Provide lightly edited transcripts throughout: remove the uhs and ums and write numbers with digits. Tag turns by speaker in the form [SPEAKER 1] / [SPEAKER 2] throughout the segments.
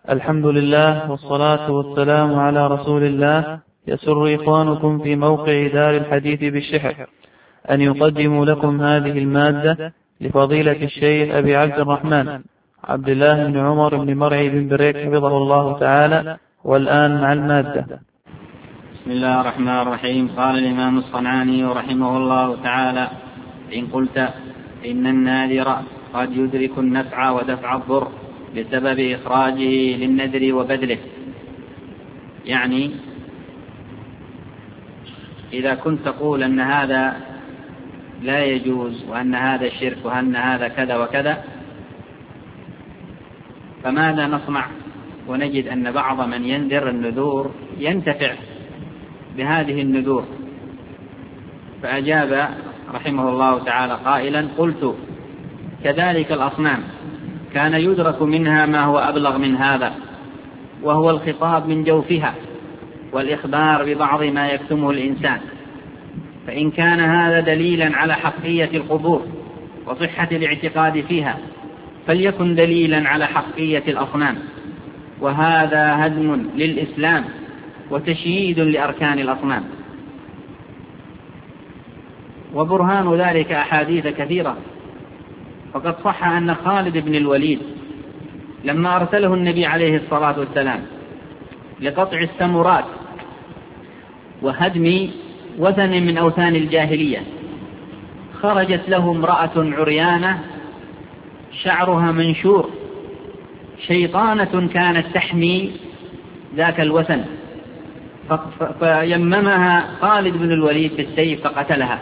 [SPEAKER 1] الحمد لله والصلاة والسلام على رسول الله. يسر إخوانكم في موقع دار الحديث بالشحر أن يقدموا لكم هذه المادة لفضيلة الشيخ أبي عبد الرحمن عبد الله بن عمر بن مرعي بن بريك حفظه الله تعالى. والآن مع المادة.
[SPEAKER 2] بسم الله الرحمن الرحيم. قال الإمام الصنعاني رحمه الله تعالى: إن قلت إن الناذر قد يدرك النفع ودفع الضر بسبب إخراجه للنذر وبذله، يعني إذا كنت تقول أن هذا لا يجوز وأن هذا شرك وأن هذا كذا وكذا، فماذا نصنع ونجد أن بعض من ينذر النذور ينتفع بهذه النذور؟ فأجاب رحمه الله تعالى قائلا: قلت كذلك الأصنام كان يدرك منها ما هو أبلغ من هذا، وهو الخطاب من جوفها والإخبار ببعض ما يكتمه الإنسان، فإن كان هذا دليلا على حقية القبور وصحة الاعتقاد فيها فليكن دليلا على حقية الأصنام، وهذا هدم للإسلام وتشييد لأركان الأصنام. وبرهان ذلك أحاديث كثيرة، فقد صح أن خالد بن الوليد لما أرسله النبي عليه الصلاة والسلام لقطع السمرات وهدم وثن من أوثان الجاهلية، خرجت له امرأة عريانة شعرها منشور، شيطانة كانت تحمي ذاك الوثن، فيممها خالد بن الوليد بالسيف فقتلها.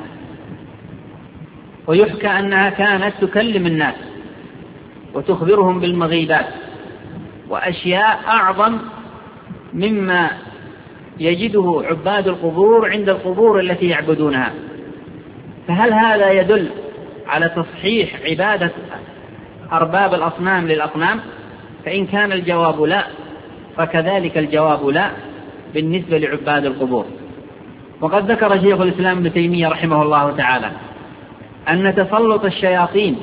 [SPEAKER 2] ويحكى أنها كانت تكلم الناس وتخبرهم بالمغيبات وأشياء أعظم مما يجده عباد القبور عند القبور التي يعبدونها. فهل هذا يدل على تصحيح عبادة أرباب الأصنام للأصنام؟ فإن كان الجواب لا، فكذلك الجواب لا بالنسبة لعباد القبور. وقد ذكر شيخ الإسلام ابن تيمية رحمه الله تعالى أن تسلط الشياطين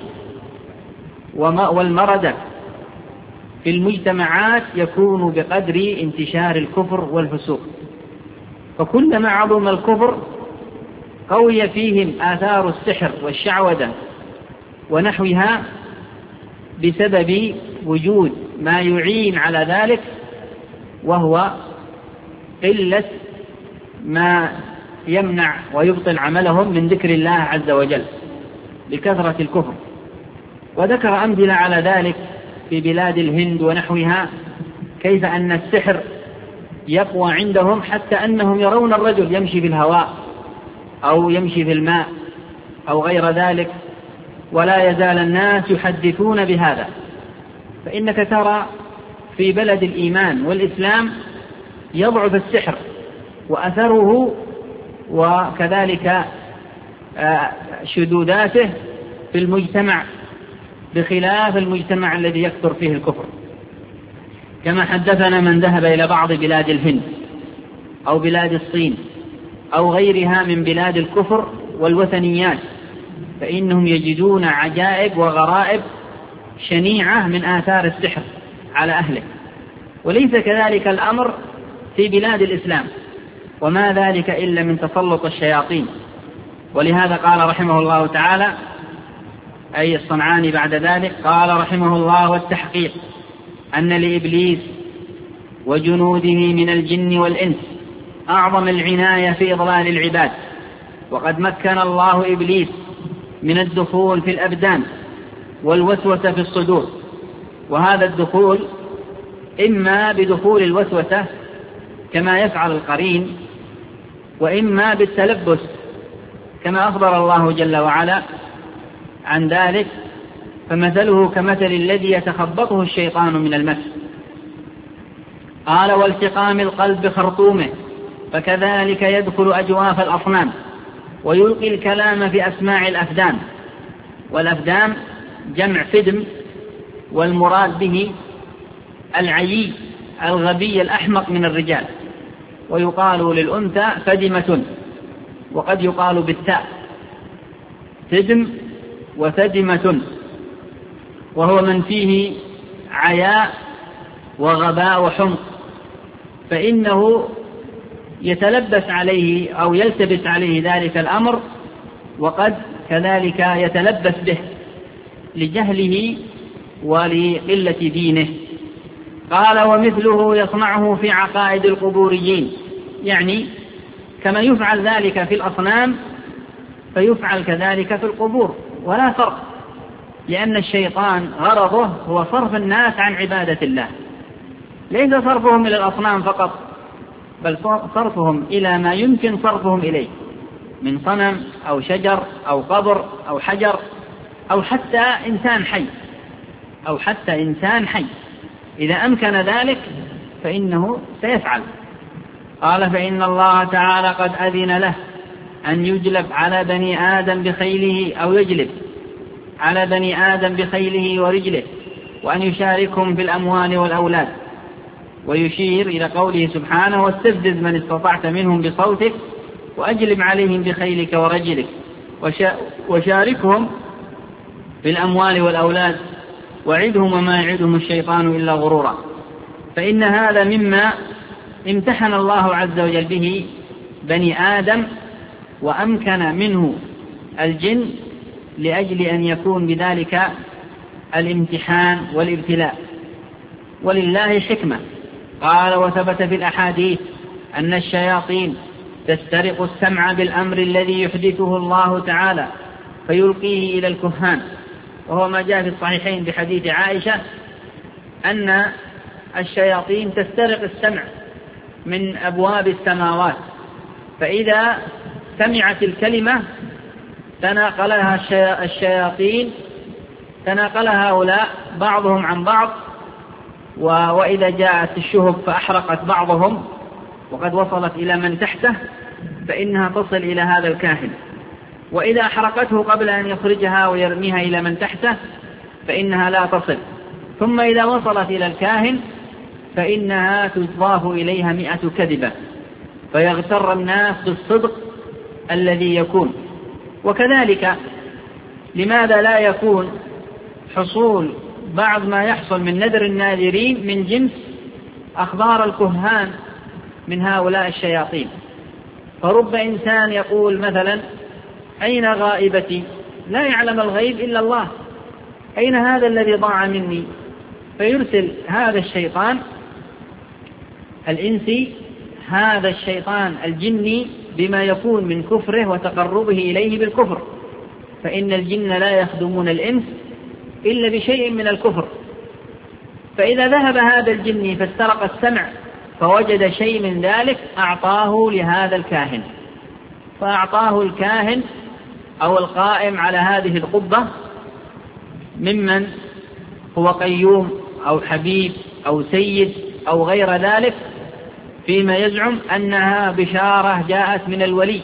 [SPEAKER 2] والمردة في المجتمعات يكون بقدر انتشار الكفر والفسوق، فكلما عظم الكفر قوي فيهم آثار السحر والشعوذة ونحوها بسبب وجود ما يعين على ذلك، وهو قلة ما يمنع ويبطل عملهم من ذكر الله عز وجل بكثرة الكفر. وذكر أمثلة على ذلك في بلاد الهند ونحوها، كيف أن السحر يقوى عندهم حتى أنهم يرون الرجل يمشي في الهواء أو يمشي في الماء أو غير ذلك، ولا يزال الناس يحدثون بهذا. فإنك ترى في بلد الإيمان والإسلام يضعف السحر وأثره وكذلك شذوذاته في المجتمع بخلاف المجتمع الذي يكثر فيه الكفر. كما حدثنا من ذهب إلى بعض بلاد الهند أو بلاد الصين أو غيرها من بلاد الكفر والوثنيات، فإنهم يجدون عجائب وغرائب شنيعة من آثار السحر على أهله. وليس كذلك الأمر في بلاد الإسلام، وما ذلك إلا من تسلط الشياطين. ولهذا قال رحمه الله تعالى، أي الصنعاني بعد ذلك قال رحمه الله: والتحقيق أن لإبليس وجنوده من الجن والإنس أعظم العناية في إضلال العباد، وقد مكن الله إبليس من الدخول في الأبدان والوسوسة في الصدور، وهذا الدخول إما بدخول الوسوسة كما يفعل القرين، وإما بالتلبس كما أخبر الله جل وعلا عن ذلك، فمثله كمثل الذي يتخبطه الشيطان من المس. قال: والتقام القلب بخرطومه، فكذلك يدخل أجواف الأصنام ويلقي الكلام في أسماع الأفدام. والأفدام جمع فدم، والمراد به العيي الغبي الأحمق من الرجال، ويقال للأنثى فدمة، وقد يقال بالتاء فدم وفدمة، وهو من فيه عياء وغباء وحمق، فإنه يتلبس عليه أو يلتبس عليه ذلك الأمر، وقد كذلك يتلبس به لجهله ولقلة دينه. قال: ومثله يصنعه في عقائد القبوريين، يعني كما يفعل ذلك في الأصنام فيفعل كذلك في القبور، ولا فرق، لأن الشيطان غرضه هو صرف الناس عن عبادة الله، ليس صرفهم إلى الأصنام فقط، بل صرفهم إلى ما يمكن صرفهم إليه من صنم أو شجر أو قبر أو حجر أو حتى إنسان حي إذا أمكن ذلك فإنه سيفعل. قال: فإن الله تعالى قد أذن له أن يجلب على بني آدم بخيله أو يجلب على بني آدم بخيله ورجله، وأن يشاركهم في الأموال والأولاد. ويشير إلى قوله سبحانه: واستفزز من استطعت منهم بصوتك وأجلب عليهم بخيلك ورجلك وشاركهم في الأموال والأولاد وعدهم وما يعدهم الشيطان إلا غرورا. فإن هذا مما امتحن الله عز وجل به بني آدم، وأمكن منه الجن لأجل أن يكون بذلك الامتحان والابتلاء، ولله حكمة. قال: وثبت في الأحاديث أن الشياطين تسترق السمع بالأمر الذي يحدثه الله تعالى فيلقيه إلى الكهان، وهو ما جاء في الصحيحين بحديث عائشة أن الشياطين تسترق السمع من أبواب السماوات، فإذا سمعت الكلمة تناقلها الشياطين، تناقلها هؤلاء بعضهم عن بعض، وإذا جاءت الشهب فأحرقت بعضهم وقد وصلت إلى من تحته فإنها تصل إلى هذا الكاهن، وإذا أحرقته قبل أن يخرجها ويرميها إلى من تحته فإنها لا تصل، ثم إذا وصلت إلى الكاهن فإنها تضاف إليها 100 كذبة، فيغتر الناس بالصدق الذي يكون. وكذلك لماذا لا يكون حصول بعض ما يحصل من نذر الناذرين من جنس أخبار الكهان من هؤلاء الشياطين؟ فرب إنسان يقول مثلا: أين غائبتي؟ لا يعلم الغيب إلا الله، أين هذا الذي ضاع مني؟ فيرسل هذا الشيطان الإنسي هذا الشيطان الجني بما يكون من كفره وتقربه إليه بالكفر، فإن الجن لا يخدمون الإنس إلا بشيء من الكفر. فإذا ذهب هذا الجني فاسترق السمع فوجد شيء من ذلك أعطاه لهذا الكاهن، فأعطاه الكاهن أو القائم على هذه القبة ممن هو قيوم أو حبيب أو سيد أو غير ذلك، فيما يزعم أنها بشارة جاءت من الولي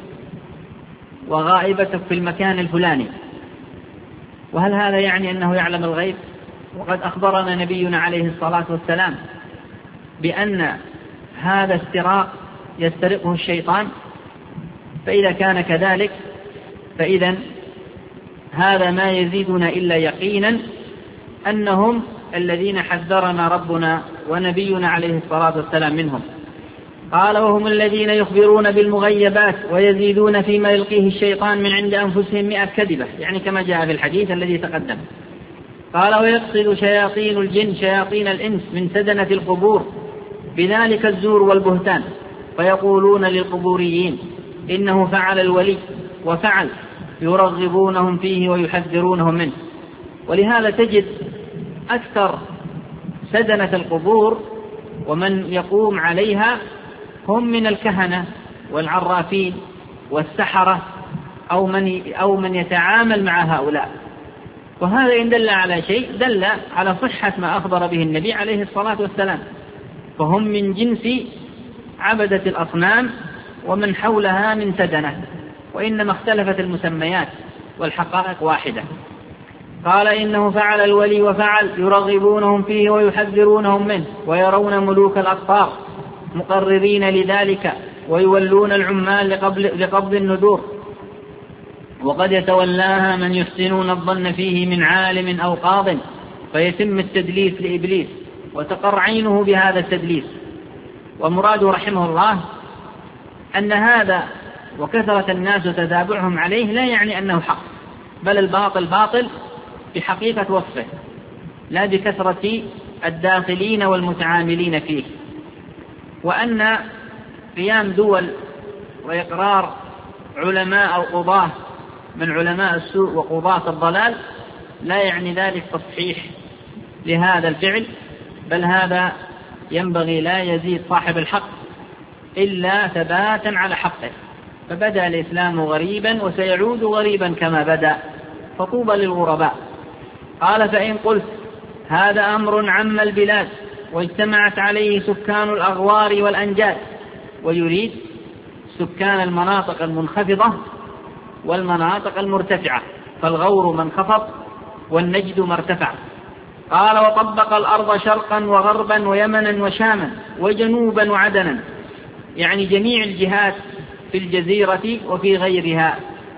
[SPEAKER 2] وغائبتك في المكان الفلاني. وهل هذا يعني أنه يعلم الغيب؟ وقد أخبرنا نبينا عليه الصلاة والسلام بأن هذا استراق يسترقه الشيطان. فإذا كان كذلك فإذا هذا ما يزيدنا إلا يقينا أنهم الذين حذرنا ربنا ونبينا عليه الصلاة والسلام منهم. قال: وهم الذين يخبرون بالمغيبات ويزيدون فيما يلقيه الشيطان من عند أنفسهم 100 كذبة، يعني كما جاء في الحديث الذي تقدم. قال: ويقصد شياطين الجن شياطين الإنس من سدنة القبور بذلك الزور والبهتان، فيقولون للقبوريين: إنه فعل الولي وفعل، يرغبونهم فيه ويحذرونهم منه. ولهذا تجد أكثر سدنة القبور ومن يقوم عليها هم من الكهنة والعرافين والسحرة أو من يتعامل مع هؤلاء. وهذا إن دل على شيء دل على صحة ما أخبر به النبي عليه الصلاة والسلام، فهم من جنس عبدة الأصنام ومن حولها من سدنة، وإنما اختلفت المسميات والحقائق واحدة. قال: إنه فعل الولي وفعل، يرغبونهم فيه ويحذرونهم منه، ويرون ملوك الأقطار مقررين لذلك، ويولون العمال لقبض النذور، وقد يتولاها من يحسنون الظن فيه من عالم أو قاض، فيتم التدليس لإبليس وتقر عينه بهذا التدليس. ومراده رحمه الله أن هذا وكثرة الناس وتتابعهم عليه لا يعني أنه حق، بل الباطل باطل بحقيقة وصفه، لا بكثرة الداخلين والمتعاملين فيه. وأن قيام دول وإقرار علماء أو قضاة من علماء السوء وقضاة الضلال لا يعني ذلك تصحيح لهذا الفعل، بل هذا ينبغي لا يزيد صاحب الحق إلا ثباتا على حقه. فبدأ الإسلام غريبا وسيعود غريبا كما بدأ، فطوبى للغرباء. قال: فإن قلت هذا أمر عم البلاد واجتمعت عليه سكان الأغوار والأنجاد، ويريد سكان المناطق المنخفضة والمناطق المرتفعة، فالغور ما انخفض والنجد ما ارتفع. قال: وطبق الأرض شرقا وغربا ويمنا وشاما وجنوبا وعدنا، يعني جميع الجهات في الجزيرة وفي غيرها.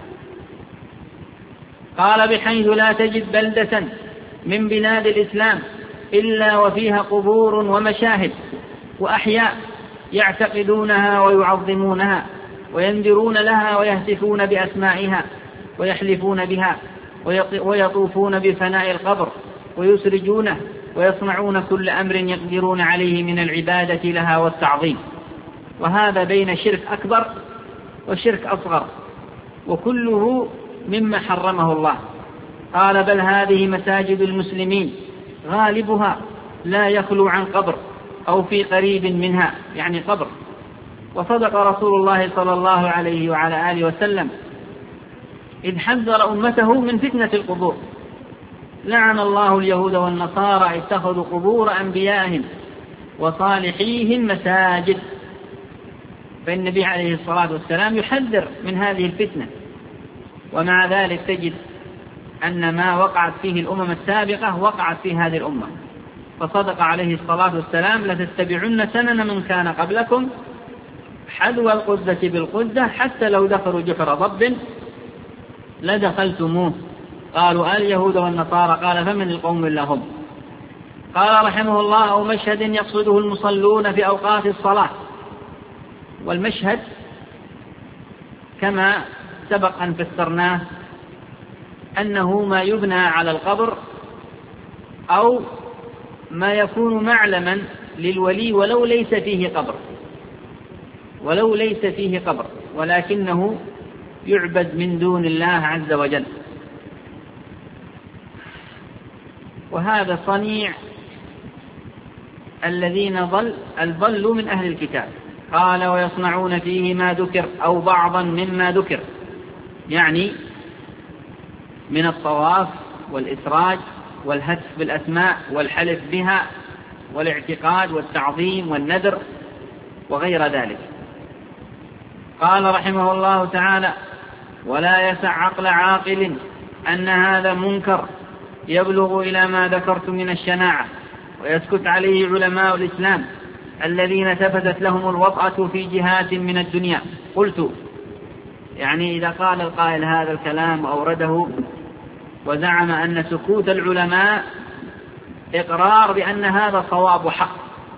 [SPEAKER 2] قال: بحيث لا تجد بلدة من بلاد الإسلام إلا وفيها قبور ومشاهد وأحياء يعتقدونها ويعظمونها وينذرون لها ويهتفون بأسمائها ويحلفون بها ويطوفون بفناء القبر ويسرجونه ويصنعون كل أمر يقدرون عليه من العبادة لها والتعظيم. وهذا بين شرك أكبر وشرك أصغر، وكله مما حرمه الله. قال: بل هذه مساجد المسلمين غالبها لا يخلو عن قبر أو في قريب منها، يعني قبر. وصدق رسول الله صلى الله عليه وعلى آله وسلم إذ حذر أمته من فتنة القبور. لعن الله اليهود والنصارى اتخذوا قبور أنبيائهم وصالحيهم مساجد. فالنبي عليه الصلاة والسلام يحذر من هذه الفتنة، ومع ذلك تجد أن ما وقعت فيه الأمم السابقة وقعت في هذه الأمة. فصدق عليه الصلاة والسلام: لتتبعن سنن من كان قبلكم حذو القدة بالقدة حتى لو دخلوا جحر ضب لدخلتموه. قالوا: اليهود والنصارى. قال: فمن القوم إلا هم. قال رحمه الله: أو مشهد يقصده المصلون في أوقات الصلاة. والمشهد كما سبق أن فسرناه أنه ما يبنى على القبر أو ما يكون معلما للولي ولو ليس فيه قبر ولكنه يعبد من دون الله عز وجل. وهذا صنيع الذين ضلوا من أهل الكتاب. قال: ويصنعون فيه ما ذكر أو بعضا مما ذكر، يعني من الطواف والإسراج والهتف بالأسماء والحلف بها والاعتقاد والتعظيم والنذر وغير ذلك. قال رحمه الله تعالى: ولا يسع عقل عاقل أن هذا منكر يبلغ إلى ما ذكرت من الشناعة، ويسكت عليه علماء الإسلام الذين ثبتت لهم الوطأة في جهات من الدنيا. قلت، يعني إذا قال القائل هذا الكلام أورده وزعم أن سكوت العلماء إقرار بأن هذا صواب وحق،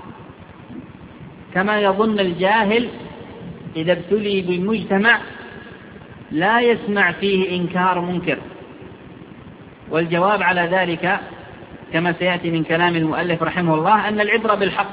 [SPEAKER 2] كما يظن الجاهل إذا ابتلي بالمجتمع لا يسمع فيه إنكار منكر. والجواب على ذلك كما سيأتي من كلام المؤلف رحمه الله أن العبرة بالحق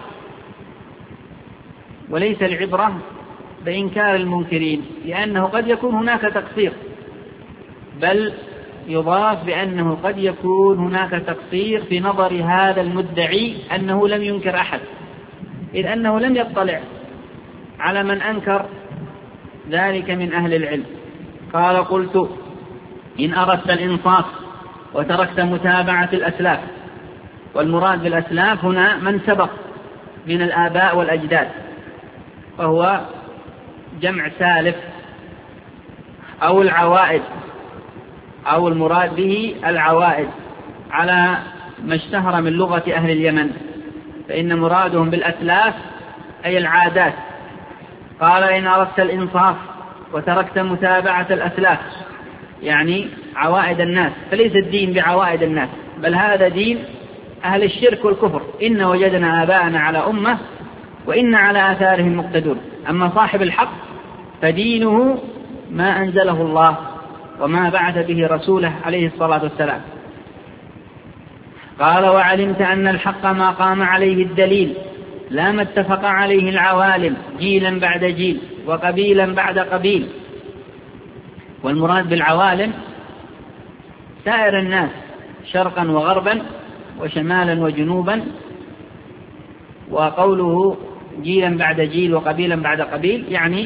[SPEAKER 2] وليس العبرة بإنكار المنكرين، لأنه قد يكون هناك تقصير، بل يضاف بأنه قد يكون هناك تقصير في نظر هذا المدعي أنه لم ينكر أحد، إذ أنه لم يطلع على من أنكر ذلك من أهل العلم. قال: قلت: إن أردت الإنصاف وتركت متابعة الأسلاف. والمراد بالأسلاف هنا من سبق من الآباء والأجداد، وهو جمع سالف أو العوائد، أو المراد به العوائد على ما اشتهر من لغة أهل اليمن، فإن مرادهم بالأسلاف أي العادات. قال: إن أردت الإنصاف وتركت متابعة الأسلاف، يعني عوائد الناس، فليس الدين بعوائد الناس، بل هذا دين أهل الشرك والكفر: إن وجدنا آباءنا على أمة وإن على آثارهم مقتدون. أما صاحب الحق فدينه ما أنزله الله وما بعث به رسوله عليه الصلاة والسلام. قال: وعلمت أن الحق ما قام عليه الدليل لا ما اتفق عليه العوالم جيلا بعد جيل وقبيلا بعد قبيل. والمراد بالعوالم سائر الناس شرقا وغربا وشمالا وجنوبا. وقوله جيلا بعد جيل وقبيلا بعد قبيل يعني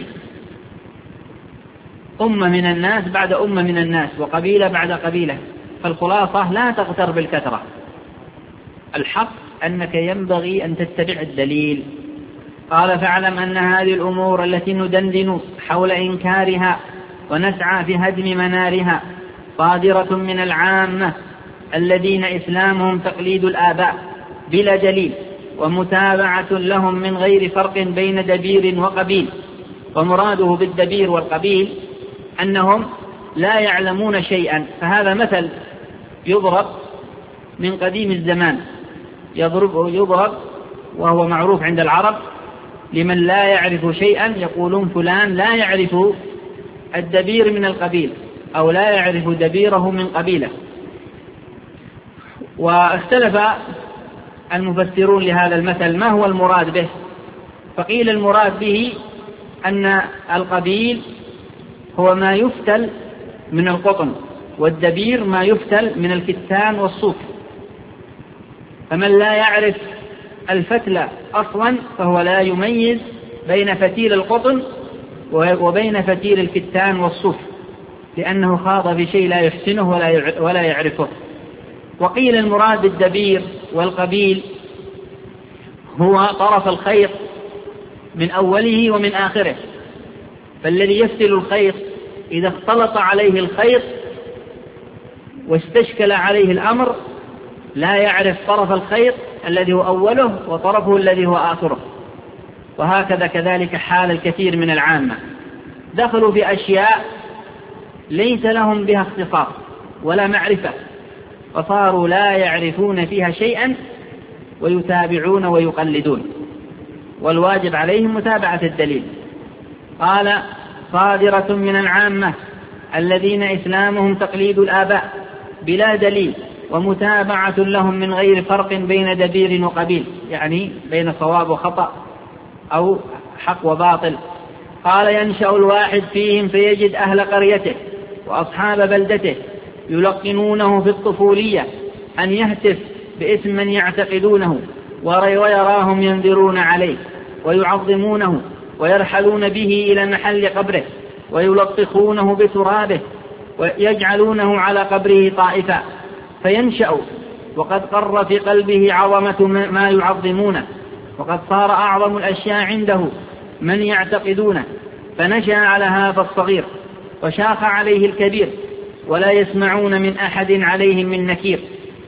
[SPEAKER 2] أمة من الناس بعد أمة من الناس وقبيلة بعد قبيلة. فالخلاصة لا تغتر بالكثرة، الحق أنك ينبغي أن تتبع الدليل. قال: فاعلم أن هذه الأمور التي ندندن حول إنكارها ونسعى في هدم منارها صادرة من العامة الذين إسلامهم تقليد الآباء بلا دليل ومتابعة لهم من غير فرق بين دبير وقبيل. ومراده بالدبير والقبيل أنهم لا يعلمون شيئا. فهذا مثل يضرب من قديم الزمان، يضرب وهو معروف عند العرب لمن لا يعرف شيئا، يقولون فلان لا يعرف الدبير من القبيل أو لا يعرف دبيره من قبيلة. واختلف المفسرون لهذا المثل ما هو المراد به، فقيل المراد به أن القبيل هو ما يفتل من القطن والدبير ما يفتل من الكتان والصوف. فمن لا يعرف الفتل أصلا فهو لا يميز بين فتيل القطن وبين فتيل الكتان والصوف، لأنه خاض في شيء لا يحسنه ولا يعرفه. وقيل المراد بالدبير والقبيل هو طرف الخيط من أوله ومن آخره. فالذي يفتل الخيط إذا اختلط عليه الخيط واستشكل عليه الأمر لا يعرف طرف الخيط الذي هو أوله وطرفه الذي هو آخره. وهكذا كذلك حال الكثير من العامة، دخلوا في أشياء ليس لهم بها اختصاص ولا معرفة، فصاروا لا يعرفون فيها شيئا ويتابعون ويقلدون، والواجب عليهم متابعة الدليل. قال: صادرة من العامة الذين إسلامهم تقليد الآباء بلا دليل ومتابعة لهم من غير فرق بين دبير وقبيل، يعني بين صواب وخطأ أو حق وباطل. قال: ينشأ الواحد فيهم فيجد أهل قريته وأصحاب بلدته يلقنونه في الطفولية أن يهتف باسم من يعتقدونه ويراهم ينذرون عليه ويعظمونه ويرحلون به إلى محل قبره ويلطخونه بترابه ويجعلونه على قبره طائفا، فينشأ وقد قر في قلبه عظمة ما يعظمونه، وقد صار أعظم الأشياء عنده من يعتقدونه، فنشأ على هذا الصغير وشاخ عليه الكبير ولا يسمعون من أحد عليهم من نكير.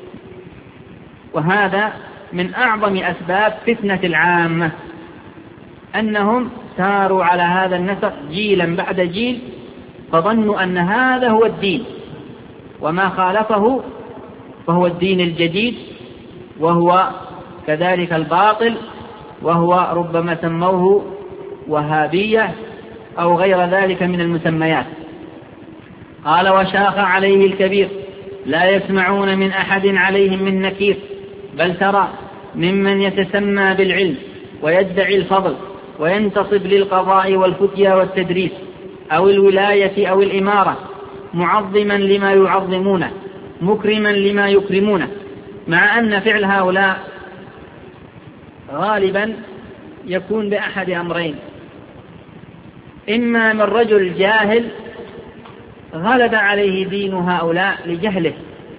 [SPEAKER 2] وهذا من أعظم أسباب فتنة العامة، أنهم ساروا على هذا النسق جيلا بعد جيل، فظنوا أن هذا هو الدين، وما خالفه فهو الدين الجديد، وهو كذلك الباطل، وهو ربما سموه وهابية أو غير ذلك من المسميات. قال: وشاخ عليه الكبير لا يسمعون من أحد عليهم من نكير، بل ترى ممن يتسمى بالعلم ويدعي الفضل وينتصب للقضاء والفتيا والتدريس أو الولاية أو الإمارة معظما لما يعظمونه مكرما لما يكرمونه، مع أن فعل هؤلاء غالبا يكون بأحد أمرين: إما من رجل جاهل غلب عليه دين هؤلاء لجهله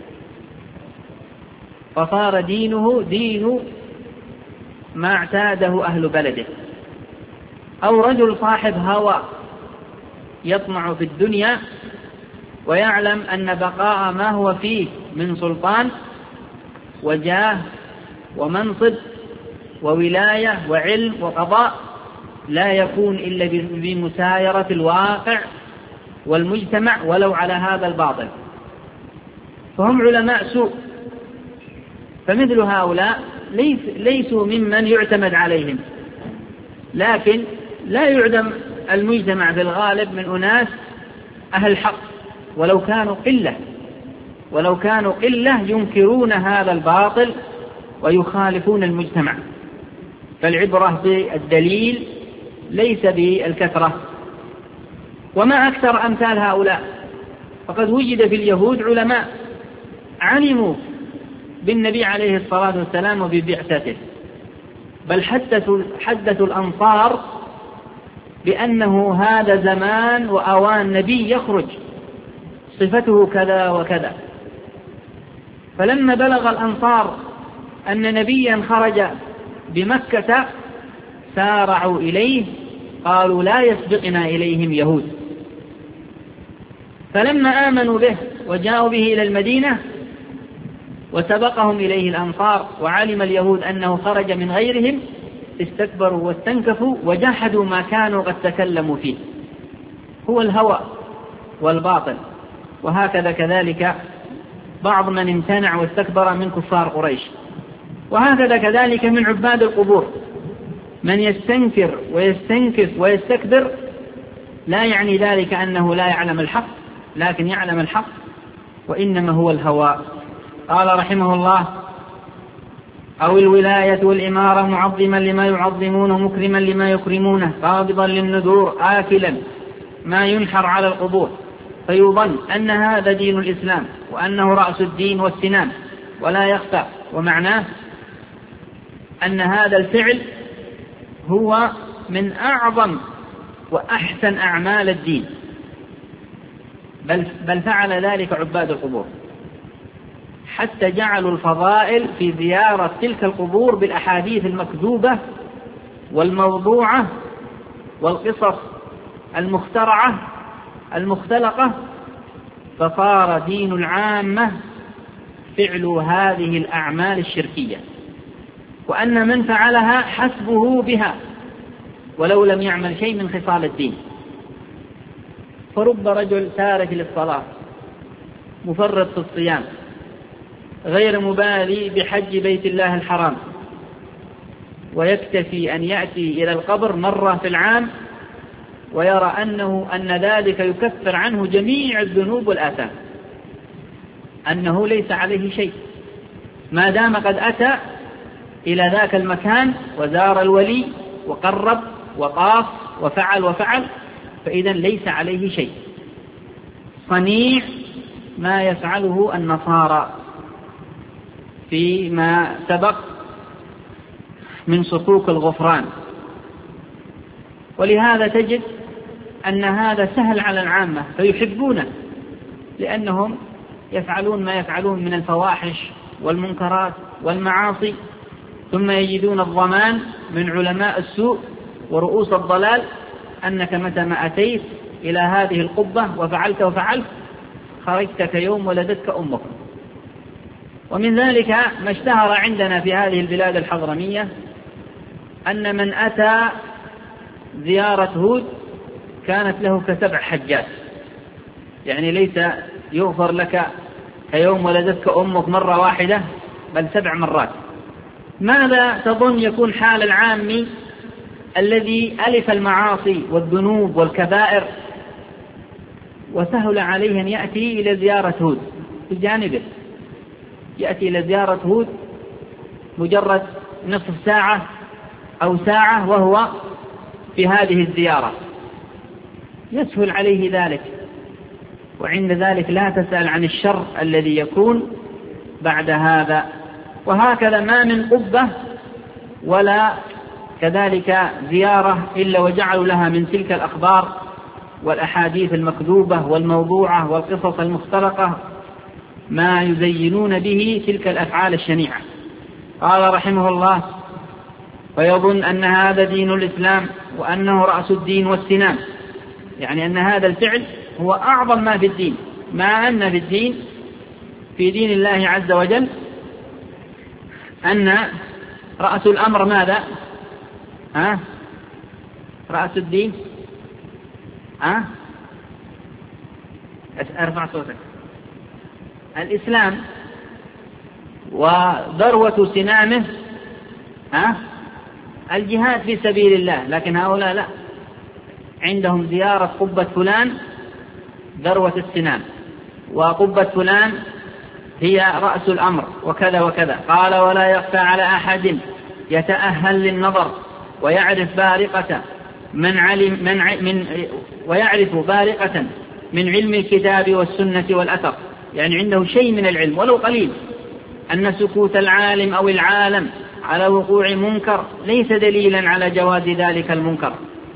[SPEAKER 2] فصار دينه دين ما اعتاده أهل بلده، أو رجل صاحب هوى يطمع في الدنيا ويعلم أن بقاء ما هو فيه من سلطان وجاه ومنصب وولاية وعلم وقضاء لا يكون إلا بمسايرة الواقع والمجتمع ولو على هذا الباطل. فهم علماء سوء، فمثل هؤلاء ليسوا ممن يعتمد عليهم، لكن لا يعدم المجتمع في الغالب من أناس أهل حق ولو كانوا قلة ينكرون هذا الباطل ويخالفون المجتمع. فالعبرة بالدليل ليس بالكثرة. وما أكثر أمثال هؤلاء، فقد وجد في اليهود علماء علموا بالنبي عليه الصلاة والسلام وببعثته، بل حدثوا الأنصار بأنه هذا زمان وأوان نبي يخرج صفته كذا وكذا. فلما بلغ الأنصار أن نبيا خرج بمكة سارعوا إليه، قالوا لا يسبقنا إليهم يهود. فلما آمنوا به وجاءوا به إلى المدينة وسبقهم إليه الأنصار وعلم اليهود أنه خرج من غيرهم، استكبروا واستنكفوا وجحدوا ما كانوا قد تكلموا فيه، هو الهوى والباطل. وهكذا كذلك بعض من امتنع واستكبر من كفار قريش. وهكذا كذلك من عباد القبور، من يستنكر ويستنكف ويستكبر لا يعني ذلك أنه لا يعلم الحق، لكن يعلم الحق وإنما هو الهوى. قال رحمه الله: أو الولاية والإمارة معظما لما يعظمونه مكرما لما يكرمونه قابضا للنذور آكلا ما ينحر على القبور، فيظن أن هذا دين الإسلام وأنه رأس الدين والسنام، ولا يخفى. ومعناه أن هذا الفعل هو من أعظم وأحسن أعمال الدين، بل فعل ذلك عباد القبور، حتى جعلوا الفضائل في زيارة تلك القبور بالأحاديث المكذوبة والموضوعة والقصص المخترعة المختلقة، فصار دين العامة فعل هذه الأعمال الشركية، وأن من فعلها حسبه بها ولو لم يعمل شيء من خصال الدين. فرب رجل تارك للصلاة مفرط في الصيام غير مبالي بحج بيت الله الحرام، ويكتفي أن يأتي إلى القبر مرة في العام ويرى أن ذلك يكفر عنه جميع الذنوب والآثام، أنه ليس عليه شيء ما دام قد أتى إلى ذاك المكان وزار الولي وقرب وطاف وفعل، فإذا ليس عليه شيء. صنيع ما يفعله النصارى فيما سبق من صكوك الغفران. ولهذا تجد أن هذا سهل على العامة فيحبونه، لأنهم يفعلون ما يفعلون من الفواحش والمنكرات والمعاصي، ثم يجدون الضمان من علماء السوء ورؤوس الضلال أنك متى ما أتيت إلى هذه القبة وفعلت خرجت كيوم ولدتك أمك. ومن ذلك ما اشتهر عندنا في هذه البلاد الحضرمية أن من أتى زيارة هود كانت له ك7 حجات، يعني ليس يغفر لك كيوم ولدتك أمك مرة واحدة، بل 7 مرات. ماذا تظن يكون حال العامي الذي ألف المعاصي والذنوب والكبائر وسهل عليه أن يأتي إلى زيارة هود بجانبه؟ يأتي إلى زيارة هود مجرد نصف ساعة أو ساعة وهو في هذه الزيارة، يسهل عليه ذلك، وعند ذلك لا تسأل عن الشر الذي يكون بعد هذا. وهكذا ما من قبة ولا كذلك زيارة إلا وجعلوا لها من تلك الأخبار والأحاديث المكذوبة والموضوعة والقصص المختلقة ما يزينون به تلك الأفعال الشنيعة. قال رحمه الله: فيظن أن هذا دين الإسلام وأنه رأس الدين والسنام، يعني أن هذا الفعل هو أعظم ما في الدين، مع أن في الدين في دين الله عز وجل أن رأس الأمر ماذا؟ رأس الدين ارفع صوتك. الإسلام وذروة سنامه الجهاد في سبيل الله، لكن هؤلاء لا، عندهم زيارة قبة فلان ذروة السنام، وقبة فلان هي رأس الأمر، وكذا وكذا. قال: ولا يخفى على أحد يتأهل للنظر ويعرف بارقة ويعرف بارقة من علم الكتاب والسنة والأثر، يعني عنده شيء من العلم ولو قليل، أن سكوت العالم أو العالم على وقوع منكر ليس دليلا على جواز ذلك المنكر،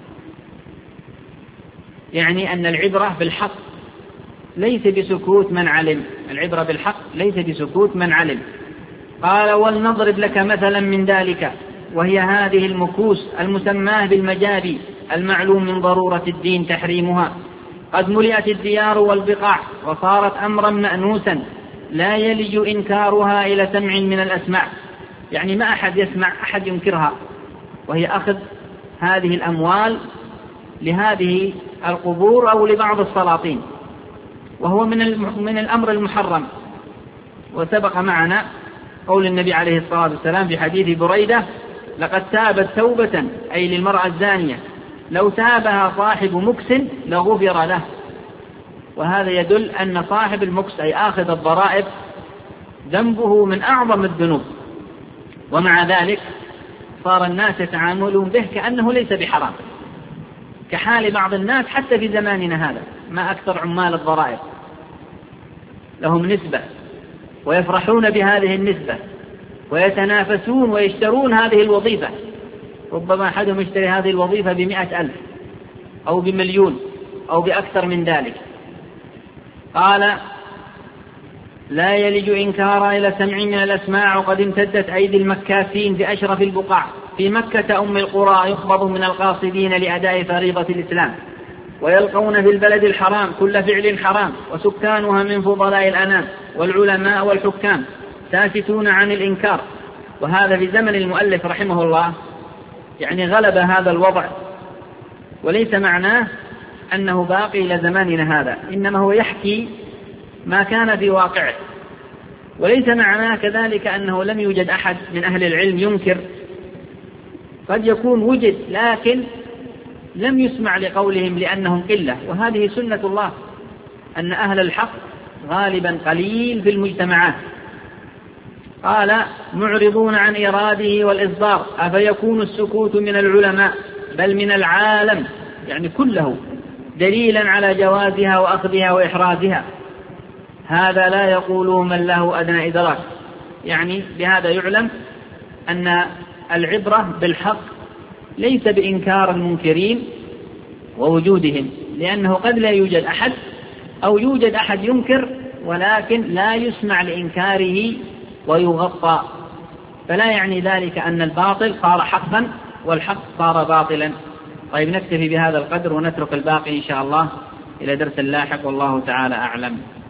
[SPEAKER 2] يعني أن العبرة بالحق ليس بسكوت من علم، العبرة بالحق ليس بسكوت من علم. قال: ولنضرب لك مثلا من ذلك، وهي هذه المكوس المسماة بالمجاري المعلوم من ضرورة الدين تحريمها، قد ملئت الديار والبقاع وصارت أمرا مأنوسا لا يلج إنكارها إلى سمع من الأسماع، يعني ما أحد يسمع أحد ينكرها، وهي أخذ هذه الأموال لهذه القبور أو لبعض السلاطين، وهو من الأمر المحرم. وسبق معنا قول النبي عليه الصلاة والسلام في حديث بريدة: لقد تابت توبة، أي للمرأة الزانية، لو تابها صاحب مكس لغفر له. وهذا يدل أن صاحب المكس أي آخذ الضرائب ذنبه من أعظم الذنوب، ومع ذلك صار الناس يتعاملون به كأنه ليس بحرام، كحال بعض الناس حتى في زماننا هذا، ما أكثر عمال الضرائب لهم نسبة ويفرحون بهذه النسبة ويتنافسون ويشترون هذه الوظيفة، ربما أحدهم يشتري هذه الوظيفة ب100,000 أو ب1,000,000 أو بأكثر من ذلك. قال: لا يلج إنكارا إلى سمع من الأسماع، وقد امتدت أيدي المكاسين بأشرف البقاع في مكة أم القرى، يقبض من القاصدين لأداء فريضة الإسلام، ويلقون في البلد الحرام كل فعل حرام، وسكانها من فضلاء الأنام والعلماء والحكام ساكتون عن الإنكار. وهذا في زمن المؤلف رحمه الله، يعني غلب هذا الوضع، وليس معناه أنه باقي إلى زماننا هذا، إنما هو يحكي ما كان في واقعه، وليس معناه كذلك أنه لم يوجد أحد من أهل العلم ينكر، قد يكون وجد لكن لم يسمع لقولهم لأنهم قلة، وهذه سنة الله، أن أهل الحق غالبا قليل في المجتمعات. قال: معرضون عن إراده والإصدار، أفيكون السكوت من العلماء بل من العالم، يعني كله، دليلا على جوازها وأخذها وإحرازها، هذا لا يقوله من له أدنى إدراك. يعني بهذا يعلم أن العبرة بالحق ليس بإنكار المنكرين ووجودهم، لأنه قد لا يوجد أحد أو يوجد أحد ينكر ولكن لا يسمع لإنكاره ويغطى، فلا يعني ذلك أن الباطل صار حقا والحق صار باطلا. طيب، نكتفي بهذا القدر ونترك الباقي إن شاء الله إلى درس لاحق، والله تعالى أعلم.